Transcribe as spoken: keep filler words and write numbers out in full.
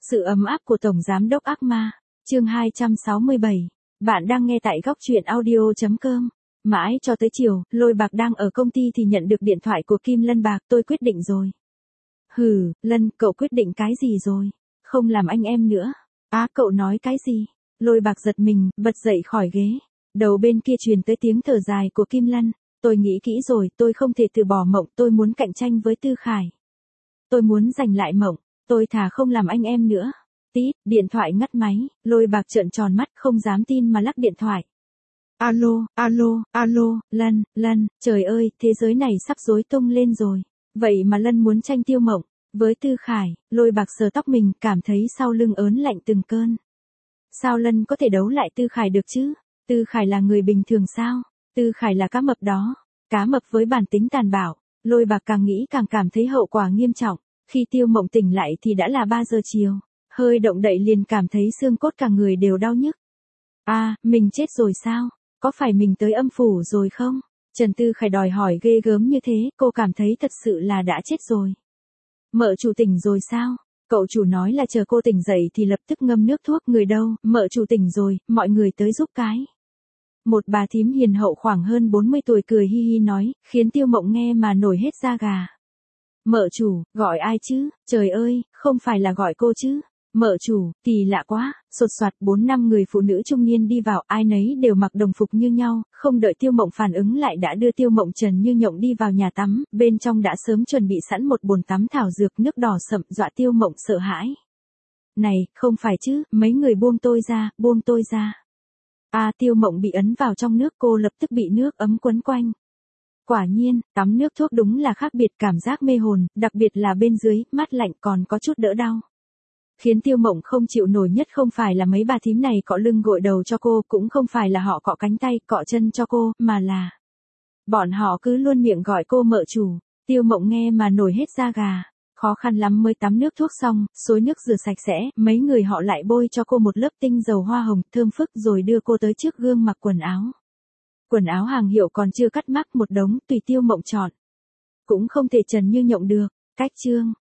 Sự ấm áp của Tổng Giám đốc ác ma, chương hai trăm sáu mươi bảy. Bạn đang nghe tại góc truyện audio.com. Mãi cho tới chiều, Lôi Bạc đang ở công ty thì nhận được điện thoại của Kim Lân Bạc. Tôi quyết định rồi. Hừ, Lân, cậu quyết định cái gì rồi? Không làm anh em nữa. Á, cậu nói cái gì? Lôi Bạc giật mình, bật dậy khỏi ghế. Đầu bên kia truyền tới tiếng thở dài của Kim Lân. Tôi nghĩ kỹ rồi, tôi không thể từ bỏ Mộng, tôi muốn cạnh tranh với Tư Khải. Tôi muốn giành lại Mộng. Tôi thà không làm anh em nữa. Tít, điện thoại ngắt máy, Lôi Bạc trợn tròn mắt không dám tin mà lắc điện thoại. Alo, alo, alo, Lân, Lân, trời ơi, thế giới này sắp rối tung lên rồi. Vậy mà Lân muốn tranh Tiêu Mộng với Tư Khải. Lôi Bạc sờ tóc mình, cảm thấy sau lưng ớn lạnh từng cơn. Sao Lân có thể đấu lại Tư Khải được chứ? Tư Khải là người bình thường sao? Tư Khải là cá mập đó. Cá mập với bản tính tàn bạo. Lôi Bạc càng nghĩ càng cảm thấy hậu quả nghiêm trọng. Khi Tiêu Mộng tỉnh lại thì đã là ba giờ chiều. Hơi động đậy liền cảm thấy xương cốt cả người đều đau nhức. À, mình chết rồi sao? Có phải mình tới âm phủ rồi không? Trần Tư Khải đòi hỏi ghê gớm như thế, cô cảm thấy thật sự là đã chết rồi. Mợ chủ tỉnh rồi sao? Cậu chủ nói là chờ cô tỉnh dậy thì lập tức ngâm nước thuốc. Người đâu? Mợ chủ tỉnh rồi, mọi người tới giúp cái. Một bà thím hiền hậu khoảng hơn bốn mươi tuổi cười hi hi nói, khiến Tiêu Mộng nghe mà nổi hết da gà. Mợ chủ, gọi ai chứ? Trời ơi, không phải là gọi cô chứ? Mợ chủ, kỳ lạ quá. Sột soạt bốn năm người phụ nữ trung niên đi vào, ai nấy đều mặc đồng phục như nhau, không đợi Tiêu Mộng phản ứng lại đã đưa Tiêu Mộng trần như nhộng đi vào nhà tắm, bên trong đã sớm chuẩn bị sẵn một bồn tắm thảo dược nước đỏ sậm, dọa Tiêu Mộng sợ hãi. Này, không phải chứ, mấy người buông tôi ra, buông tôi ra. À, Tiêu Mộng bị ấn vào trong nước, cô lập tức bị nước ấm quấn quanh. Quả nhiên, tắm nước thuốc đúng là khác biệt, cảm giác mê hồn, đặc biệt là bên dưới, mát lạnh còn có chút đỡ đau. Khiến Tiêu Mộng không chịu nổi nhất không phải là mấy bà thím này cọ lưng gội đầu cho cô, cũng không phải là họ cọ cánh tay, cọ chân cho cô, mà là bọn họ cứ luôn miệng gọi cô mợ chủ. Tiêu Mộng nghe mà nổi hết da gà. Khó khăn lắm mới tắm nước thuốc xong, xối nước rửa sạch sẽ, mấy người họ lại bôi cho cô một lớp tinh dầu hoa hồng thơm phức rồi đưa cô tới trước gương mặc quần áo. Quần áo hàng hiệu còn chưa cắt mác, một đống, tùy Tiêu Mộng chọn. Cũng không thể trần như nhộng được. Cách chương.